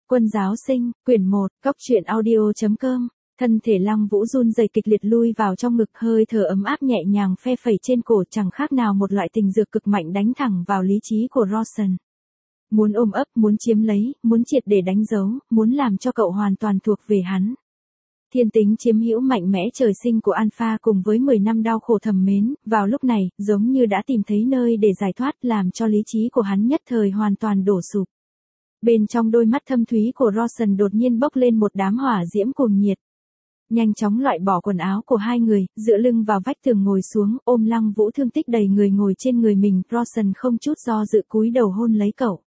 Quân giáo sinh, quyển 1, Cóc truyện audio.com. Thân thể Lăng Vũ run rẩy kịch liệt lui vào trong ngực, hơi thở ấm áp nhẹ nhàng phe phẩy trên cổ, chẳng khác nào một loại tình dược cực mạnh đánh thẳng vào lý trí của Rawson. Muốn ôm ấp, muốn chiếm lấy, muốn triệt để đánh dấu, muốn làm cho cậu hoàn toàn thuộc về hắn. Thiên tính chiếm hữu mạnh mẽ trời sinh của Alpha cùng với 10 năm đau khổ thầm mến, vào lúc này, giống như đã tìm thấy nơi để giải thoát, làm cho lý trí của hắn nhất thời hoàn toàn đổ sụp. Bên trong đôi mắt thâm thúy của Rawson đột nhiên bốc lên một đám hỏa diễm cuồng nhiệt. Nhanh chóng loại bỏ quần áo của hai người, dựa lưng vào vách tường ngồi xuống, ôm Lăng Vũ thương tích đầy người ngồi trên người mình, Rawson không chút do dự cúi đầu hôn lấy cậu.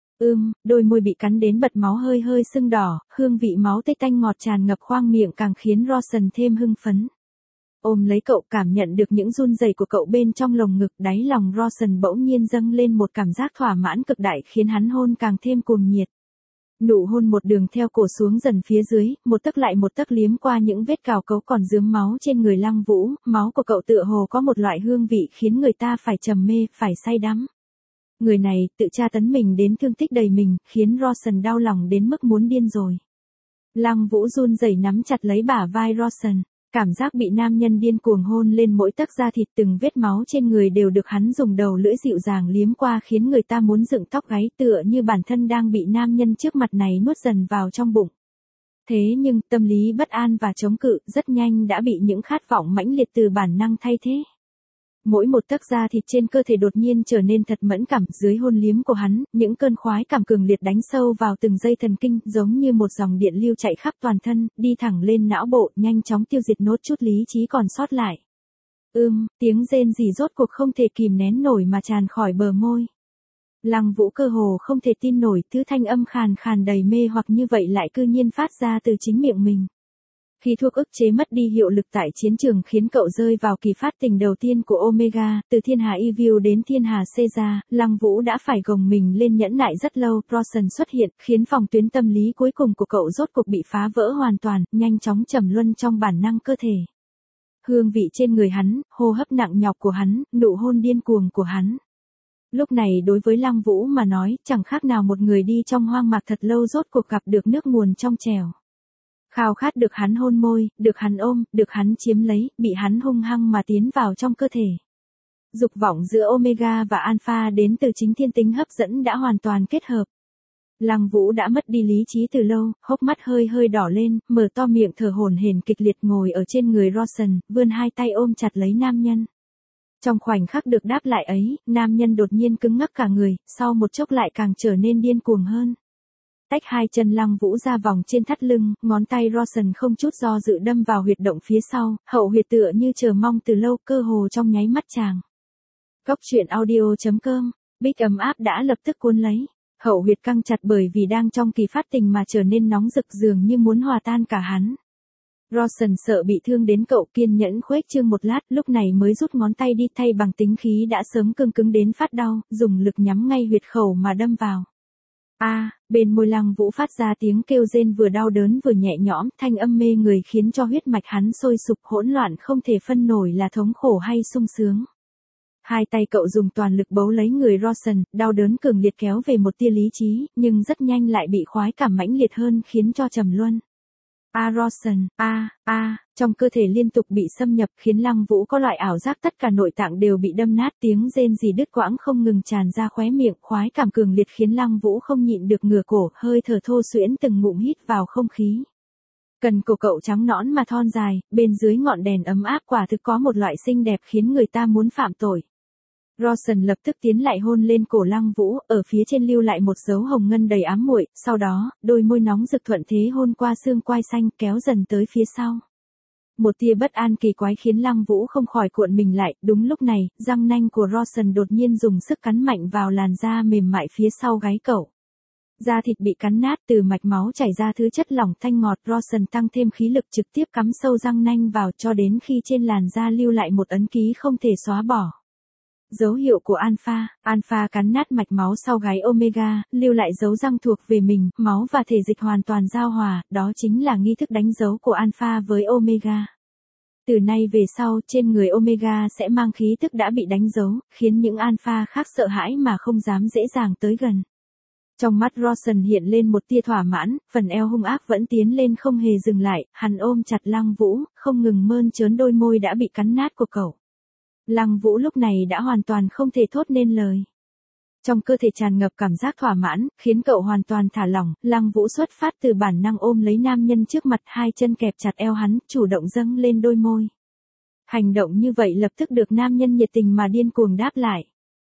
Đôi môi bị cắn đến bật máu hơi hơi sưng đỏ, hương vị máu tê tanh ngọt tràn ngập khoang miệng càng khiến Rawson thêm hưng phấn. Ôm lấy cậu, cảm nhận được những run rẩy của cậu bên trong lồng ngực, đáy lòng Rawson bỗng nhiên dâng lên một cảm giác thỏa mãn cực đại khiến hắn hôn càng thêm cuồng nhiệt. Nụ hôn một đường theo cổ xuống dần phía dưới, một tấc lại một tấc liếm qua những vết cào cấu còn rướm máu trên người Lăng Vũ, máu của cậu tựa hồ có một loại hương vị khiến người ta phải trầm mê, phải say đắm. Người này, tự tra tấn mình đến thương tích đầy mình, khiến Rawson đau lòng đến mức muốn điên rồi. Lăng Vũ run rẩy nắm chặt lấy bả vai Rawson. Cảm giác bị nam nhân điên cuồng hôn lên mỗi tấc da thịt, từng vết máu trên người đều được hắn dùng đầu lưỡi dịu dàng liếm qua khiến người ta muốn dựng tóc gáy, tựa như bản thân đang bị nam nhân trước mặt này nuốt dần vào trong bụng. Thế nhưng, tâm lý bất an và chống cự rất nhanh đã bị những khát vọng mãnh liệt từ bản năng thay thế. Mỗi một tấc da thịt trên cơ thể đột nhiên trở nên thật mẫn cảm, dưới hôn liếm của hắn, những cơn khoái cảm cường liệt đánh sâu vào từng dây thần kinh, giống như một dòng điện lưu chạy khắp toàn thân, đi thẳng lên não bộ, nhanh chóng tiêu diệt nốt chút lý trí còn sót lại. Tiếng rên rỉ rốt cuộc không thể kìm nén nổi mà tràn khỏi bờ môi. Lăng Vũ cơ hồ không thể tin nổi, thứ thanh âm khàn khàn đầy mê hoặc như vậy lại cư nhiên phát ra từ chính miệng mình. Khi thuốc ức chế mất đi hiệu lực tại chiến trường khiến cậu rơi vào kỳ phát tình đầu tiên của Omega, từ thiên hà Evil đến thiên hà Caesar, Lăng Vũ đã phải gồng mình lên nhẫn nại rất lâu. Rawson xuất hiện, khiến phòng tuyến tâm lý cuối cùng của cậu rốt cuộc bị phá vỡ hoàn toàn, nhanh chóng trầm luân trong bản năng cơ thể. Hương vị trên người hắn, hô hấp nặng nhọc của hắn, nụ hôn điên cuồng của hắn. Lúc này đối với Lăng Vũ mà nói, chẳng khác nào một người đi trong hoang mạc thật lâu rốt cuộc gặp được nước nguồn trong trèo. Khao khát được hắn hôn môi, được hắn ôm, được hắn chiếm lấy, bị hắn hung hăng mà tiến vào trong cơ thể. Dục vọng giữa Omega và Alpha đến từ chính thiên tính hấp dẫn đã hoàn toàn kết hợp. Lăng Vũ đã mất đi lý trí từ lâu, hốc mắt hơi hơi đỏ lên, mở to miệng thở hổn hển kịch liệt ngồi ở trên người Rawson, vươn hai tay ôm chặt lấy nam nhân. Trong khoảnh khắc được đáp lại ấy, nam nhân đột nhiên cứng ngắc cả người, sau một chốc lại càng trở nên điên cuồng hơn. Tách hai chân Lăng Vũ ra vòng trên thắt lưng, ngón tay Rawson không chút do dự đâm vào huyệt động phía sau, hậu huyệt tựa như chờ mong từ lâu, cơ hồ trong nháy mắt chàng. Cóc truyện audio.com, Bích ấm áp đã lập tức cuốn lấy. Hậu huyệt căng chặt bởi vì đang trong kỳ phát tình mà trở nên nóng rực, dường như muốn hòa tan cả hắn. Rawson sợ bị thương đến cậu, kiên nhẫn khuếch trương một lát, lúc này mới rút ngón tay đi thay bằng tính khí đã sớm cương cứng đến phát đau, dùng lực nhắm ngay huyệt khẩu mà đâm vào. Bên môi Lăng Vũ phát ra tiếng kêu rên vừa đau đớn vừa nhẹ nhõm, thanh âm mê người khiến cho huyết mạch hắn sôi sục, hỗn loạn không thể phân nổi là thống khổ hay sung sướng. Hai tay cậu dùng toàn lực bấu lấy người Rawson, đau đớn cường liệt kéo về một tia lý trí, nhưng rất nhanh lại bị khoái cảm mãnh liệt hơn khiến cho trầm luân. Rawson, trong cơ thể liên tục bị xâm nhập khiến Lăng Vũ có loại ảo giác tất cả nội tạng đều bị đâm nát, tiếng rên rỉ đứt quãng không ngừng tràn ra khóe miệng, khoái cảm cường liệt khiến Lăng Vũ không nhịn được ngửa cổ, hơi thở thô suyễn từng ngụm hít vào không khí. Cần cổ cậu trắng nõn mà thon dài, bên dưới ngọn đèn ấm áp quả thực có một loại xinh đẹp khiến người ta muốn phạm tội. Rawson lập tức tiến lại hôn lên cổ Lăng Vũ, ở phía trên lưu lại một dấu hồng ngân đầy ám muội, sau đó, đôi môi nóng rực thuận thế hôn qua xương quai xanh, kéo dần tới phía sau. Một tia bất an kỳ quái khiến Lăng Vũ không khỏi cuộn mình lại, đúng lúc này, răng nanh của Rawson đột nhiên dùng sức cắn mạnh vào làn da mềm mại phía sau gáy cậu. Da thịt bị cắn nát, từ mạch máu chảy ra thứ chất lỏng thanh ngọt, Rawson tăng thêm khí lực trực tiếp cắm sâu răng nanh vào cho đến khi trên làn da lưu lại một ấn ký không thể xóa bỏ. Dấu hiệu của Alpha cắn nát mạch máu sau gáy Omega, lưu lại dấu răng thuộc về mình, máu và thể dịch hoàn toàn giao hòa, đó chính là nghi thức đánh dấu của Alpha với Omega. Từ nay về sau, trên người Omega sẽ mang khí tức đã bị đánh dấu, khiến những Alpha khác sợ hãi mà không dám dễ dàng tới gần. Trong mắt Rawson hiện lên một tia thỏa mãn, phần eo hung ác vẫn tiến lên không hề dừng lại, hắn ôm chặt Lăng Vũ, không ngừng mơn trớn đôi môi đã bị cắn nát của cậu. Lăng Vũ lúc này đã hoàn toàn không thể thốt nên lời. Trong cơ thể tràn ngập cảm giác thỏa mãn, khiến cậu hoàn toàn thả lỏng, Lăng Vũ xuất phát từ bản năng ôm lấy nam nhân trước mặt, hai chân kẹp chặt eo hắn, chủ động dâng lên đôi môi. Hành động như vậy lập tức được nam nhân nhiệt tình mà điên cuồng đáp lại.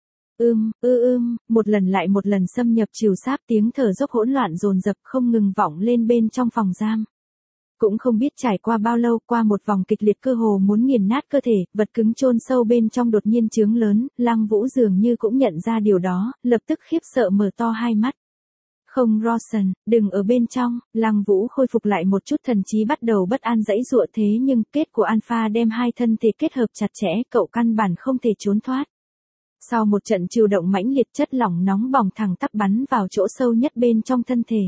Một lần lại một lần xâm nhập trìu sáp, tiếng thở dốc hỗn loạn dồn dập không ngừng vọng lên bên trong phòng giam. Cũng không biết trải qua bao lâu, qua một vòng kịch liệt cơ hồ muốn nghiền nát cơ thể, vật cứng chôn sâu bên trong đột nhiên chướng lớn, Lăng Vũ dường như cũng nhận ra điều đó, lập tức khiếp sợ mở to hai mắt. Không Rawson, đừng ở bên trong, Lăng Vũ khôi phục lại một chút thần trí bắt đầu bất an giãy giụa thế nhưng kết của Alpha đem hai thân thể kết hợp chặt chẽ, cậu căn bản không thể trốn thoát. Sau một trận chịu động mãnh liệt, chất lỏng nóng bỏng thẳng tắp bắn vào chỗ sâu nhất bên trong thân thể.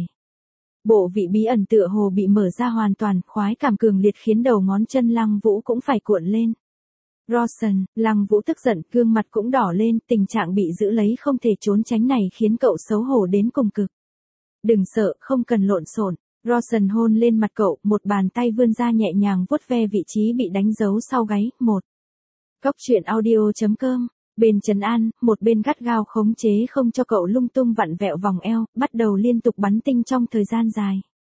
Bộ vị bí ẩn tựa hồ bị mở ra hoàn toàn, khoái cảm cường liệt khiến đầu ngón chân Lăng Vũ cũng phải cuộn lên. Rawson, Lăng Vũ tức giận, gương mặt cũng đỏ lên, tình trạng bị giữ lấy không thể trốn tránh này khiến cậu xấu hổ đến cùng cực. Đừng sợ, không cần lộn xộn. Rawson hôn lên mặt cậu, một bàn tay vươn ra nhẹ nhàng vuốt ve vị trí bị đánh dấu sau gáy. Góc truyện audio.com. Bên trấn an, một bên gắt gao khống chế không cho cậu lung tung vặn vẹo vòng eo, bắt đầu liên tục bắn tinh trong thời gian dài.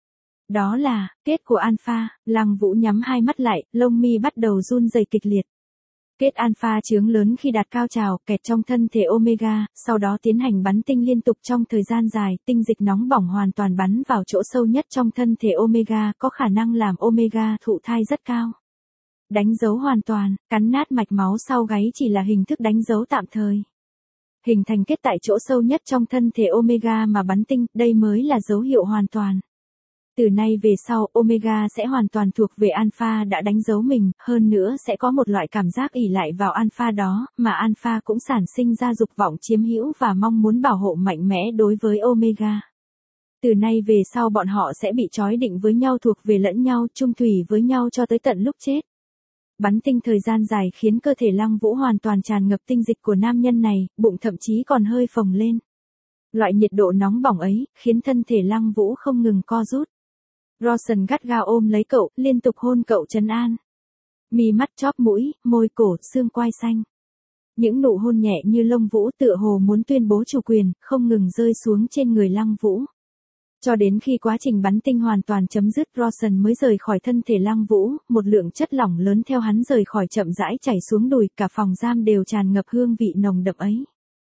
Đó là kết của Alpha. Lăng Vũ nhắm hai mắt lại, lông mi bắt đầu run rẩy kịch liệt. Kết Alpha chướng lớn khi đạt cao trào, kẹt trong thân thể Omega, sau đó tiến hành bắn tinh liên tục trong thời gian dài, tinh dịch nóng bỏng hoàn toàn bắn vào chỗ sâu nhất trong thân thể Omega, có khả năng làm Omega thụ thai rất cao. Đánh dấu hoàn toàn, cắn nát mạch máu sau gáy chỉ là hình thức đánh dấu tạm thời. Hình thành kết tại chỗ sâu nhất trong thân thể Omega mà bắn tinh, đây mới là dấu hiệu hoàn toàn. Từ nay về sau, Omega sẽ hoàn toàn thuộc về Alpha đã đánh dấu mình, hơn nữa sẽ có một loại cảm giác ỷ lại vào Alpha đó, mà Alpha cũng sản sinh ra dục vọng chiếm hữu và mong muốn bảo hộ mạnh mẽ đối với Omega. Từ nay về sau bọn họ sẽ bị trói định với nhau, thuộc về lẫn nhau, chung thủy với nhau cho tới tận lúc chết. Bắn tinh thời gian dài khiến cơ thể Lăng Vũ hoàn toàn tràn ngập tinh dịch của nam nhân này, bụng thậm chí còn hơi phồng lên. Loại nhiệt độ nóng bỏng ấy, khiến thân thể Lăng Vũ không ngừng co rút. Rawson gắt gao ôm lấy cậu, liên tục hôn cậu trấn an. Mi mắt, chóp mũi, môi cổ, xương quai xanh. Những nụ hôn nhẹ như lông vũ tựa hồ muốn tuyên bố chủ quyền, không ngừng rơi xuống trên người Lăng Vũ. Cho đến khi quá trình bắn tinh hoàn toàn chấm dứt, Rawson mới rời khỏi thân thể Lăng Vũ, một lượng chất lỏng lớn theo hắn rời khỏi chậm rãi chảy xuống đùi, cả phòng giam đều tràn ngập hương vị nồng đậm ấy.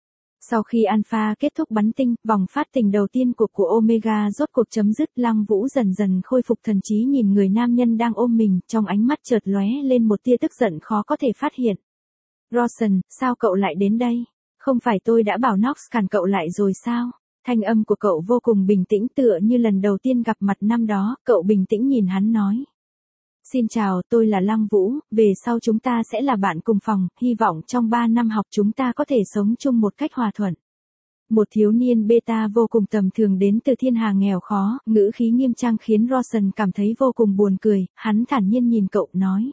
Sau khi Alpha kết thúc bắn tinh, vòng phát tình đầu tiên của Omega rốt cuộc chấm dứt, Lăng Vũ dần dần khôi phục thần trí nhìn người nam nhân đang ôm mình, trong ánh mắt chợt lóe lên một tia tức giận khó có thể phát hiện. Rawson, sao cậu lại đến đây? Không phải tôi đã bảo Nox cản cậu lại rồi sao? Thanh âm của cậu vô cùng bình tĩnh tựa như lần đầu tiên gặp mặt năm đó, cậu bình tĩnh nhìn hắn nói. Xin chào, tôi là Lăng Vũ, về sau chúng ta sẽ là bạn cùng phòng, hy vọng trong 3 năm học chúng ta có thể sống chung một cách hòa thuận. Một thiếu niên beta vô cùng tầm thường đến từ thiên hà nghèo khó, ngữ khí nghiêm trang khiến Rawson cảm thấy vô cùng buồn cười, hắn thản nhiên nhìn cậu nói.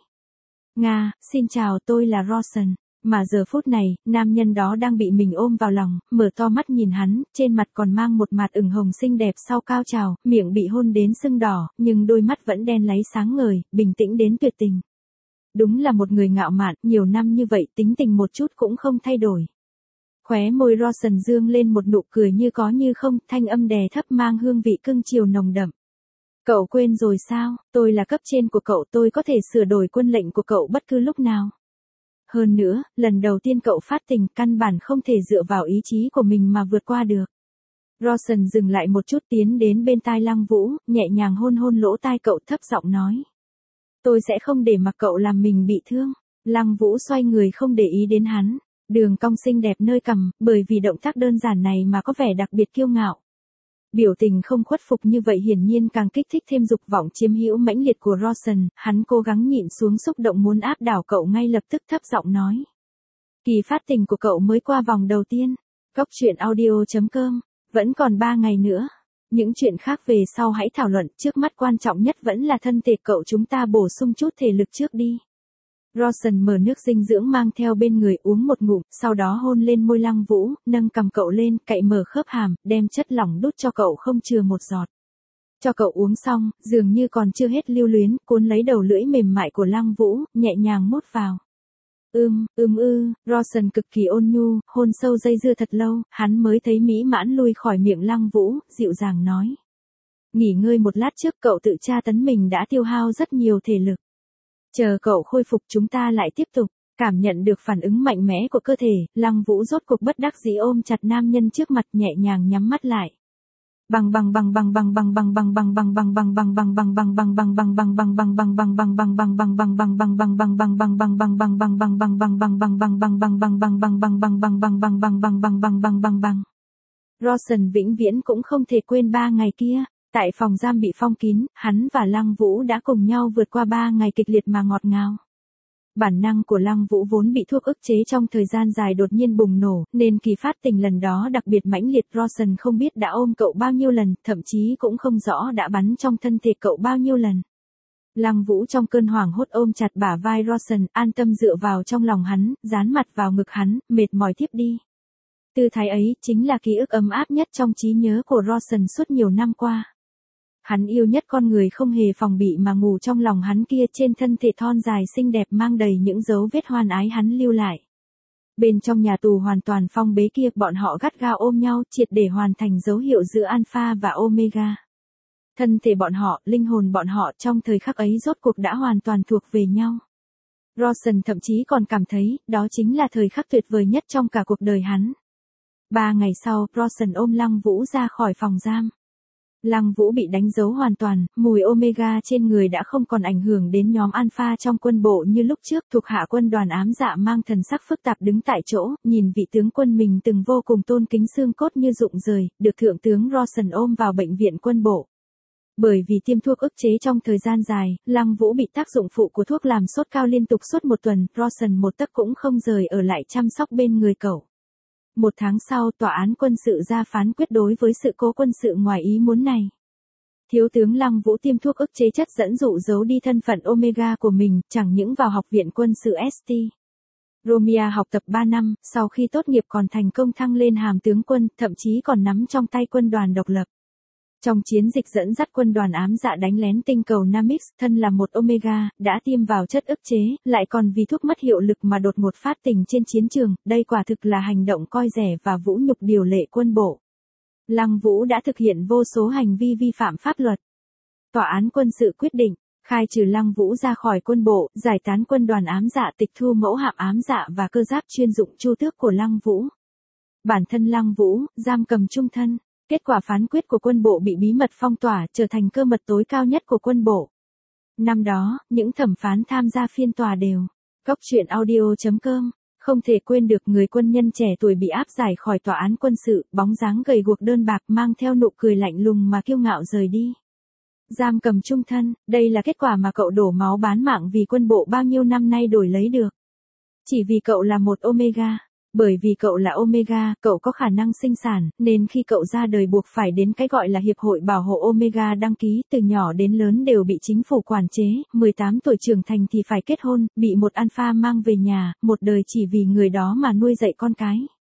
Nga, xin chào, tôi là Rawson. Mà giờ phút này, nam nhân đó đang bị mình ôm vào lòng, mở to mắt nhìn hắn, trên mặt còn mang một mặt ửng hồng xinh đẹp sau cao trào, miệng bị hôn đến sưng đỏ, nhưng đôi mắt vẫn đen láy sáng ngời, bình tĩnh đến tuyệt tình. Đúng là một người ngạo mạn, nhiều năm như vậy tính tình một chút cũng không thay đổi. Khóe môi Rawson dương lên một nụ cười như có như không, thanh âm đè thấp mang hương vị cưng chiều nồng đậm. Cậu quên rồi sao, tôi là cấp trên của cậu, tôi có thể sửa đổi quân lệnh của cậu bất cứ lúc nào. Hơn nữa, lần đầu tiên cậu phát tình, căn bản không thể dựa vào ý chí của mình mà vượt qua được. Rawson dừng lại một chút tiến đến bên tai Lăng Vũ, nhẹ nhàng hôn hôn lỗ tai cậu thấp giọng nói. Tôi sẽ không để mặc cậu làm mình bị thương. Lăng Vũ xoay người không để ý đến hắn. Đường cong xinh đẹp nơi cằm, bởi vì động tác đơn giản này mà có vẻ đặc biệt kiêu ngạo. Biểu tình không khuất phục như vậy hiển nhiên càng kích thích thêm dục vọng chiếm hữu mãnh liệt của Rawson, hắn cố gắng nhịn xuống xúc động muốn áp đảo cậu ngay lập tức thấp giọng nói. Kỳ phát tình của cậu mới qua vòng đầu tiên. Góc truyện audio.com, vẫn còn 3 ngày nữa. Những chuyện khác về sau hãy thảo luận, trước mắt quan trọng nhất vẫn là thân thể cậu, chúng ta bổ sung chút thể lực trước đi. Rawson mở nước dinh dưỡng mang theo bên người uống một ngụm, sau đó hôn lên môi Lăng Vũ, nâng cằm cậu lên, cạy mở khớp hàm, đem chất lỏng đút cho cậu không chừa một giọt. Cho cậu uống xong, dường như còn chưa hết lưu luyến, cuốn lấy đầu lưỡi mềm mại của Lăng Vũ, nhẹ nhàng mút vào. Rawson cực kỳ ôn nhu, hôn sâu dây dưa thật lâu, hắn mới thấy mỹ mãn lui khỏi miệng Lăng Vũ, dịu dàng nói. Nghỉ ngơi một lát trước, cậu tự tra tấn mình đã tiêu hao rất nhiều thể lực. Chờ cậu khôi phục chúng ta lại tiếp tục. Cảm nhận được phản ứng mạnh mẽ của cơ thể, Lăng Vũ rốt cuộc bất đắc dĩ ôm chặt nam nhân trước mặt, nhẹ nhàng nhắm mắt lại. Rawson vĩnh viễn cũng không thể quên 3 ngày kia. Tại phòng giam bị phong kín, hắn và Lăng Vũ đã cùng nhau vượt qua 3 ngày kịch liệt mà ngọt ngào. Bản năng của Lăng Vũ vốn bị thuốc ức chế trong thời gian dài đột nhiên bùng nổ, nên kỳ phát tình lần đó đặc biệt mãnh liệt. Rawson không biết đã ôm cậu bao nhiêu lần, thậm chí cũng không rõ đã bắn trong thân thể cậu bao nhiêu lần. Lăng Vũ trong cơn hoảng hốt ôm chặt bả vai Rawson, an tâm dựa vào trong lòng hắn, dán mặt vào ngực hắn, mệt mỏi thiếp đi. Tư thái ấy chính là ký ức ấm áp nhất trong trí nhớ của Rawson suốt nhiều năm qua. Hắn yêu nhất con người không hề phòng bị mà ngủ trong lòng hắn kia, trên thân thể thon dài xinh đẹp mang đầy những dấu vết hoan ái hắn lưu lại. Bên trong nhà tù hoàn toàn phong bế kia, bọn họ gắt gao ôm nhau, triệt để hoàn thành dấu hiệu giữa Alpha và Omega. Thân thể bọn họ, linh hồn bọn họ trong thời khắc ấy rốt cuộc đã hoàn toàn thuộc về nhau. Rawson thậm chí còn cảm thấy, đó chính là thời khắc tuyệt vời nhất trong cả cuộc đời hắn. 3 ngày sau, Rawson ôm Lăng Vũ ra khỏi phòng giam. Lăng Vũ bị đánh dấu hoàn toàn, mùi Omega trên người đã không còn ảnh hưởng đến nhóm Alpha trong quân bộ như lúc trước. Thuộc hạ quân đoàn ám dạ mang thần sắc phức tạp đứng tại chỗ, nhìn vị tướng quân mình từng vô cùng tôn kính xương cốt như rụng rời, được thượng tướng Rawson ôm vào bệnh viện quân bộ. Bởi vì tiêm thuốc ức chế trong thời gian dài, Lăng Vũ bị tác dụng phụ của thuốc làm sốt cao liên tục suốt 1 tuần, Rawson một tấc cũng không rời ở lại chăm sóc bên người cậu. 1 tháng sau, tòa án quân sự ra phán quyết đối với sự cố quân sự ngoài ý muốn này. Thiếu tướng Lăng Vũ tiêm thuốc ức chế chất dẫn dụ giấu đi thân phận Omega của mình, chẳng những vào học viện quân sự St. Romia học tập 3 năm, sau khi tốt nghiệp còn thành công thăng lên hàm tướng quân, thậm chí còn nắm trong tay quân đoàn độc lập. Trong chiến dịch dẫn dắt quân đoàn ám dạ đánh lén tinh cầu Namix, thân là một Omega, đã tiêm vào chất ức chế, lại còn vì thuốc mất hiệu lực mà đột ngột phát tình trên chiến trường, đây quả thực là hành động coi rẻ và vũ nhục điều lệ quân bộ. Lăng Vũ đã thực hiện vô số hành vi vi phạm pháp luật. Tòa án quân sự quyết định, khai trừ Lăng Vũ ra khỏi quân bộ, giải tán quân đoàn ám dạ, tịch thu mẫu hạm ám dạ và cơ giáp chuyên dụng chu tước của Lăng Vũ. Bản thân Lăng Vũ, giam cầm chung thân. Kết quả phán quyết của quân bộ bị bí mật phong tỏa, trở thành cơ mật tối cao nhất của quân bộ. Năm đó, những thẩm phán tham gia phiên tòa đều. Cóc truyện audio.com. Không thể quên được người quân nhân trẻ tuổi bị áp giải khỏi tòa án quân sự, bóng dáng gầy guộc đơn bạc mang theo nụ cười lạnh lùng mà kiêu ngạo rời đi. Giam cầm chung thân, đây là kết quả mà cậu đổ máu bán mạng vì quân bộ bao nhiêu năm nay đổi lấy được. Chỉ vì cậu là một Omega. Bởi vì cậu là Omega, cậu có khả năng sinh sản, nên khi cậu ra đời buộc phải đến cái gọi là Hiệp hội Bảo hộ Omega đăng ký, từ nhỏ đến lớn đều bị chính phủ quản chế, 18 tuổi trưởng thành thì phải kết hôn, bị một alpha mang về nhà, một đời chỉ vì người đó mà nuôi dạy con cái.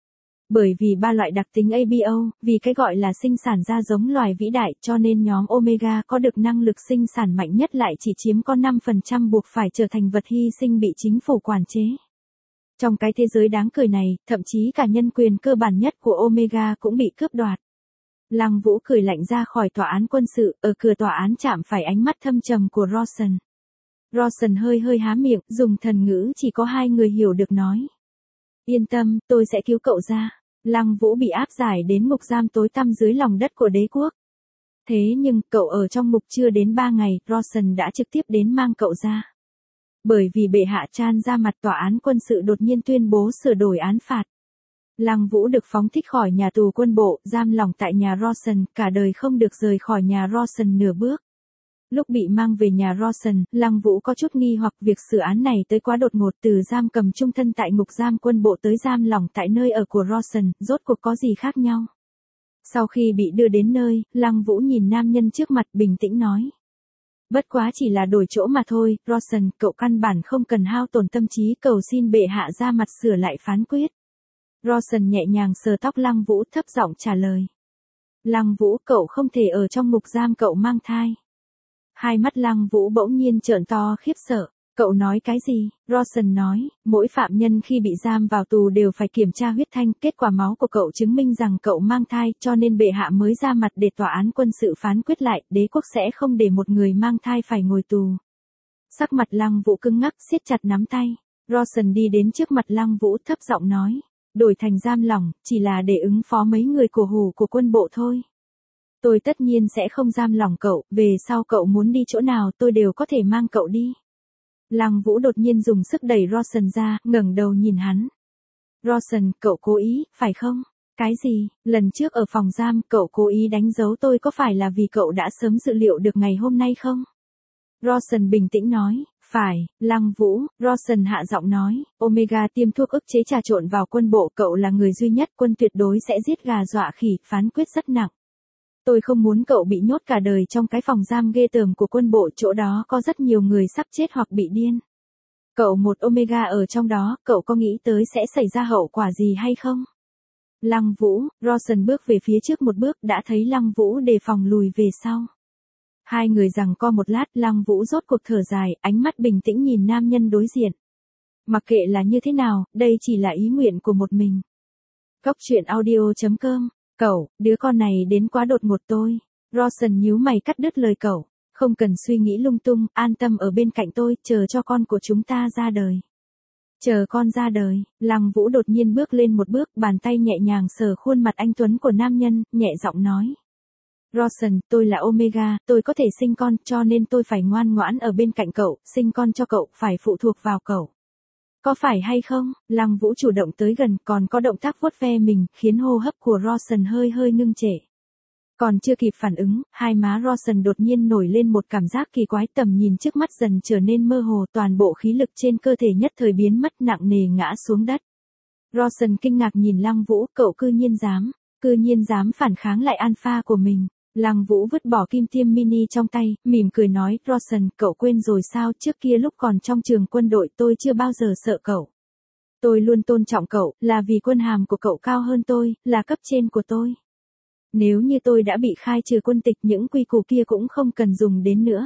Bởi vì 3 loại đặc tính ABO, vì cái gọi là sinh sản ra giống loài vĩ đại, cho nên nhóm Omega có được năng lực sinh sản mạnh nhất lại chỉ chiếm có 5% buộc phải trở thành vật hy sinh bị chính phủ quản chế. Trong cái thế giới đáng cười này, thậm chí cả nhân quyền cơ bản nhất của Omega cũng bị cướp đoạt. Lăng Vũ cười lạnh ra khỏi tòa án quân sự, ở cửa tòa án chạm phải ánh mắt thâm trầm của Rawson. Rawson hơi há miệng, dùng thần ngữ chỉ có 2 người hiểu được nói. Yên tâm, tôi sẽ cứu cậu ra. Lăng Vũ bị áp giải đến ngục giam tối tăm dưới lòng đất của đế quốc. Thế nhưng, cậu ở trong ngục chưa đến 3 ngày, Rawson đã trực tiếp đến mang cậu ra. Bởi vì bệ hạ Chan ra mặt, tòa án quân sự đột nhiên tuyên bố sửa đổi án phạt. Lăng Vũ được phóng thích khỏi nhà tù quân bộ, giam lỏng tại nhà Rawson, cả đời không được rời khỏi nhà Rawson nửa bước. Lúc bị mang về nhà Rawson, Lăng Vũ có chút nghi hoặc việc sửa án này tới quá đột ngột, từ giam cầm chung thân tại ngục giam quân bộ tới giam lỏng tại nơi ở của Rawson, rốt cuộc có gì khác nhau. Sau khi bị đưa đến nơi, Lăng Vũ nhìn nam nhân trước mặt bình tĩnh nói. Bất quá chỉ là đổi chỗ mà thôi, Rawson, cậu căn bản không cần hao tổn tâm trí cầu xin bệ hạ ra mặt sửa lại phán quyết. Rawson nhẹ nhàng sờ tóc Lăng Vũ thấp giọng trả lời. Lăng Vũ, cậu không thể ở trong ngục giam, cậu mang thai. Hai mắt Lăng Vũ bỗng nhiên trợn to khiếp sợ. Cậu nói cái gì? Rawson nói, mỗi phạm nhân khi bị giam vào tù đều phải kiểm tra huyết thanh, kết quả máu của cậu chứng minh rằng cậu mang thai, cho nên bệ hạ mới ra mặt để tòa án quân sự phán quyết lại, đế quốc sẽ không để một người mang thai phải ngồi tù. Sắc mặt Lăng Vũ cứng ngắc, siết chặt nắm tay. Rawson đi đến trước mặt Lăng Vũ thấp giọng nói, đổi thành giam lỏng, chỉ là để ứng phó mấy người cổ hủ của quân bộ thôi. Tôi tất nhiên sẽ không giam lỏng cậu, về sau cậu muốn đi chỗ nào tôi đều có thể mang cậu đi. Lăng Vũ đột nhiên dùng sức đẩy Rawson ra, ngẩng đầu nhìn hắn. Rawson, cậu cố ý, phải không? Cái gì? Lần trước ở phòng giam, cậu cố ý đánh dấu tôi có phải là vì cậu đã sớm dự liệu được ngày hôm nay không? Rawson bình tĩnh nói, phải. Lăng Vũ, Rawson hạ giọng nói, Omega tiêm thuốc ức chế trà trộn vào quân bộ, cậu là người duy nhất, quân tuyệt đối sẽ giết gà dọa khỉ, phán quyết rất nặng. Tôi không muốn cậu bị nhốt cả đời trong cái phòng giam ghê tởm của quân bộ, chỗ đó có rất nhiều người sắp chết hoặc bị điên. Cậu một Omega ở trong đó, cậu có nghĩ tới sẽ xảy ra hậu quả gì hay không? Lăng Vũ, Rawson bước về phía trước một bước, đã thấy Lăng Vũ đề phòng lùi về sau. Hai người giằng co một lát, Lăng Vũ rốt cuộc thở dài, ánh mắt bình tĩnh nhìn nam nhân đối diện. Mặc kệ là như thế nào, đây chỉ là ý nguyện của một mình. Cốc.audio.com. Cậu, đứa con này đến quá đột ngột tôi. Rawson nhíu mày cắt đứt lời cậu. Không cần suy nghĩ lung tung, an tâm ở bên cạnh tôi, chờ cho con của chúng ta ra đời. Chờ con ra đời, Lăng Vũ đột nhiên bước lên một bước, bàn tay nhẹ nhàng sờ khuôn mặt anh tuấn của nam nhân, nhẹ giọng nói. Rawson, tôi là Omega, tôi có thể sinh con, cho nên tôi phải ngoan ngoãn ở bên cạnh cậu, sinh con cho cậu, phải phụ thuộc vào cậu. Có phải hay không? Lăng Vũ chủ động tới gần, còn có động tác vuốt ve mình, khiến hô hấp của Rawson hơi hơi ngưng trệ. Còn chưa kịp phản ứng, hai má Rawson đột nhiên nổi lên một cảm giác kỳ quái, tầm nhìn trước mắt dần trở nên mơ hồ, toàn bộ khí lực trên cơ thể nhất thời biến mất, nặng nề ngã xuống đất. Rawson kinh ngạc nhìn Lăng Vũ, cậu cư nhiên dám phản kháng lại alpha của mình. Lăng Vũ vứt bỏ kim tiêm mini trong tay, mỉm cười nói, Rawson, cậu quên rồi sao, trước kia lúc còn trong trường quân đội tôi chưa bao giờ sợ cậu. Tôi luôn tôn trọng cậu, là vì quân hàm của cậu cao hơn tôi, là cấp trên của tôi. Nếu như tôi đã bị khai trừ quân tịch, những quy củ kia cũng không cần dùng đến nữa.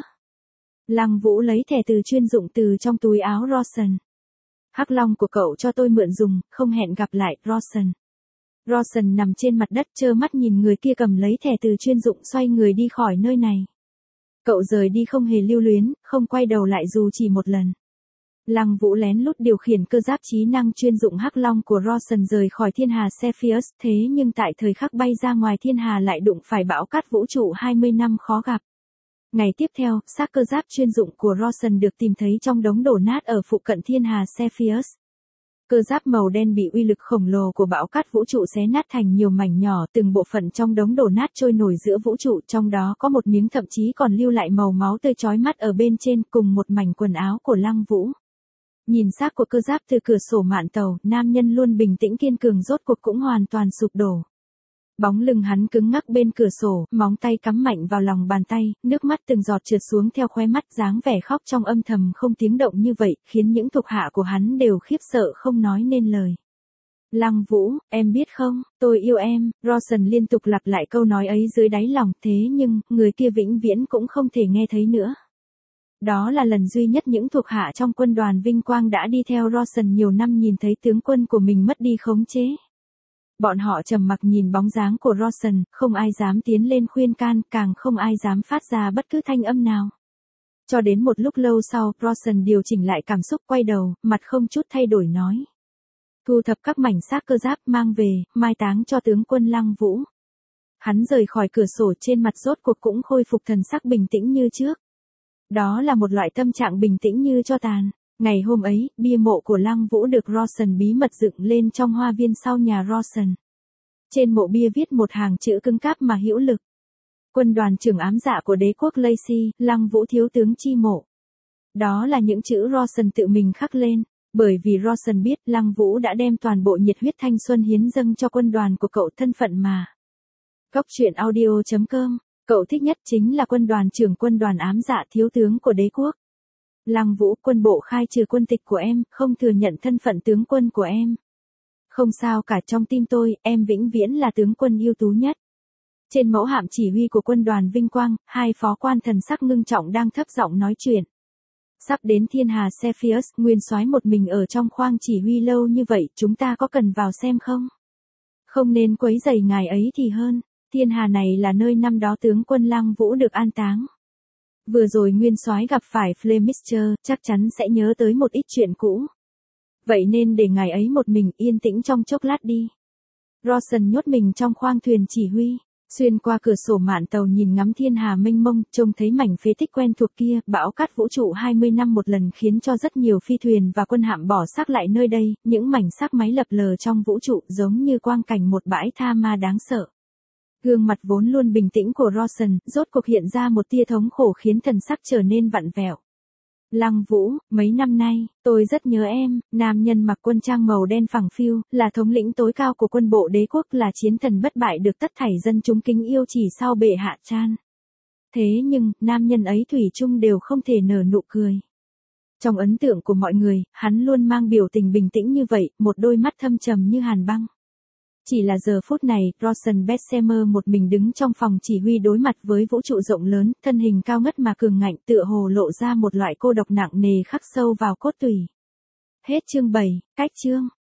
Lăng Vũ lấy thẻ từ chuyên dụng từ trong túi áo Rawson. Hắc long của cậu cho tôi mượn dùng, không hẹn gặp lại, Rawson. Rawson nằm trên mặt đất trơ mắt nhìn người kia cầm lấy thẻ từ chuyên dụng xoay người đi khỏi nơi này. Cậu rời đi không hề lưu luyến, không quay đầu lại dù chỉ một lần. Lăng Vũ lén lút điều khiển cơ giáp trí năng chuyên dụng Hắc Long của Rawson rời khỏi thiên hà Cepheus, thế nhưng tại thời khắc bay ra ngoài thiên hà lại đụng phải bão cát vũ trụ 20 năm khó gặp. Ngày tiếp theo, xác cơ giáp chuyên dụng của Rawson được tìm thấy trong đống đổ nát ở phụ cận thiên hà Cepheus. Cơ giáp màu đen bị uy lực khổng lồ của bão cát vũ trụ xé nát thành nhiều mảnh nhỏ, từng bộ phận trong đống đổ nát trôi nổi giữa vũ trụ, trong đó có một miếng thậm chí còn lưu lại màu máu tươi chói mắt ở bên trên, cùng một mảnh quần áo của Lăng Vũ. Nhìn xác của cơ giáp từ cửa sổ mạn tàu, nam nhân luôn bình tĩnh kiên cường rốt cuộc cũng hoàn toàn sụp đổ. Bóng lưng hắn cứng ngắc bên cửa sổ, móng tay cắm mạnh vào lòng bàn tay, nước mắt từng giọt trượt xuống theo khóe mắt, dáng vẻ khóc trong âm thầm không tiếng động như vậy, khiến những thuộc hạ của hắn đều khiếp sợ không nói nên lời. Lăng Vũ, em biết không, tôi yêu em, Rawson liên tục lặp lại câu nói ấy dưới đáy lòng, thế nhưng, người kia vĩnh viễn cũng không thể nghe thấy nữa. Đó là lần duy nhất những thuộc hạ trong quân đoàn vinh quang đã đi theo Rawson nhiều năm nhìn thấy tướng quân của mình mất đi khống chế. Bọn họ trầm mặc nhìn bóng dáng của Rawson, không ai dám tiến lên khuyên can, càng không ai dám phát ra bất cứ thanh âm nào. Cho đến một lúc lâu sau, Rawson điều chỉnh lại cảm xúc, quay đầu, mặt không chút thay đổi nói. Thu thập các mảnh xác cơ giáp mang về, mai táng cho tướng quân Lăng Vũ. Hắn rời khỏi cửa sổ, trên mặt rốt cuộc cũng khôi phục thần sắc bình tĩnh như trước. Đó là một loại tâm trạng bình tĩnh như tro tàn. Ngày hôm ấy, bia mộ của Lăng Vũ được Rawson bí mật dựng lên trong hoa viên sau nhà Rawson. Trên mộ bia viết một hàng chữ cứng cáp mà hữu lực. Quân đoàn trưởng ám dạ của đế quốc Lacey, Lăng Vũ thiếu tướng chi mộ. Đó là những chữ Rawson tự mình khắc lên, bởi vì Rawson biết Lăng Vũ đã đem toàn bộ nhiệt huyết thanh xuân hiến dâng cho quân đoàn của cậu, thân phận mà. Cốc.audio.com Cậu thích nhất chính là quân đoàn trưởng quân đoàn ám dạ thiếu tướng của đế quốc. Lăng Vũ, quân bộ khai trừ quân tịch của em, không thừa nhận thân phận tướng quân của em. Không sao cả, trong tim tôi, em vĩnh viễn là tướng quân ưu tú nhất. Trên mẫu hạm chỉ huy của quân đoàn Vinh Quang, hai phó quan thần sắc ngưng trọng đang thấp giọng nói chuyện. Sắp đến thiên hà Cepheus, nguyên soái một mình ở trong khoang chỉ huy lâu như vậy, chúng ta có cần vào xem không? Không nên quấy rầy ngài ấy thì hơn, thiên hà này là nơi năm đó tướng quân Lăng Vũ được an táng. Vừa rồi nguyên soái gặp phải Flemister, chắc chắn sẽ nhớ tới một ít chuyện cũ. Vậy nên để ngài ấy một mình yên tĩnh trong chốc lát đi. Rawson nhốt mình trong khoang thuyền chỉ huy, xuyên qua cửa sổ mạn tàu nhìn ngắm thiên hà mênh mông, trông thấy mảnh phế tích quen thuộc kia, bão cát vũ trụ 20 năm một lần khiến cho rất nhiều phi thuyền và quân hạm bỏ xác lại nơi đây, những mảnh xác máy lập lờ trong vũ trụ giống như quang cảnh một bãi tha ma đáng sợ. Gương mặt vốn luôn bình tĩnh của Rawson, rốt cuộc hiện ra một tia thống khổ khiến thần sắc trở nên vặn vẹo. Lăng Vũ, mấy năm nay, tôi rất nhớ em, nam nhân mặc quân trang màu đen phẳng phiu, là thống lĩnh tối cao của quân bộ đế quốc, là chiến thần bất bại được tất thảy dân chúng kính yêu chỉ sau bệ hạ Chan. Thế nhưng, nam nhân ấy thủy chung đều không thể nở nụ cười. Trong ấn tượng của mọi người, hắn luôn mang biểu tình bình tĩnh như vậy, một đôi mắt thâm trầm như hàn băng. Chỉ là giờ phút này, Rawson Bessemer một mình đứng trong phòng chỉ huy đối mặt với vũ trụ rộng lớn, thân hình cao ngất mà cường ngạnh tựa hồ lộ ra một loại cô độc nặng nề khắc sâu vào cốt tủy. Hết chương 7, cách chương.